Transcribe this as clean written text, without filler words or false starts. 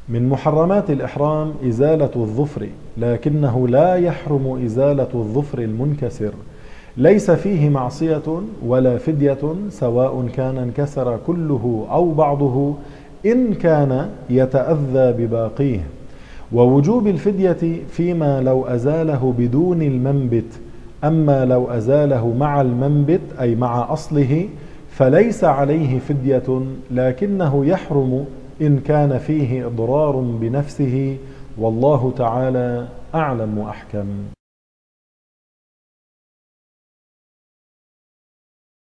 من محرمات الإحرام إزالة الظفر، لكنه لا يحرم إزالة الظفر المنكسر، ليس فيه معصية ولا فدية، سواء كان انكسر كله أو بعضه، إن كان يتأذى بباقيه. ووجوب الفدية فيما لو أزاله بدون المنبت، أما لو أزاله مع المنبت أي مع أصله فليس عليه فدية، لكنه يحرم إن كان فيه إضرار بنفسه، والله تعالى أعلم وأحكم.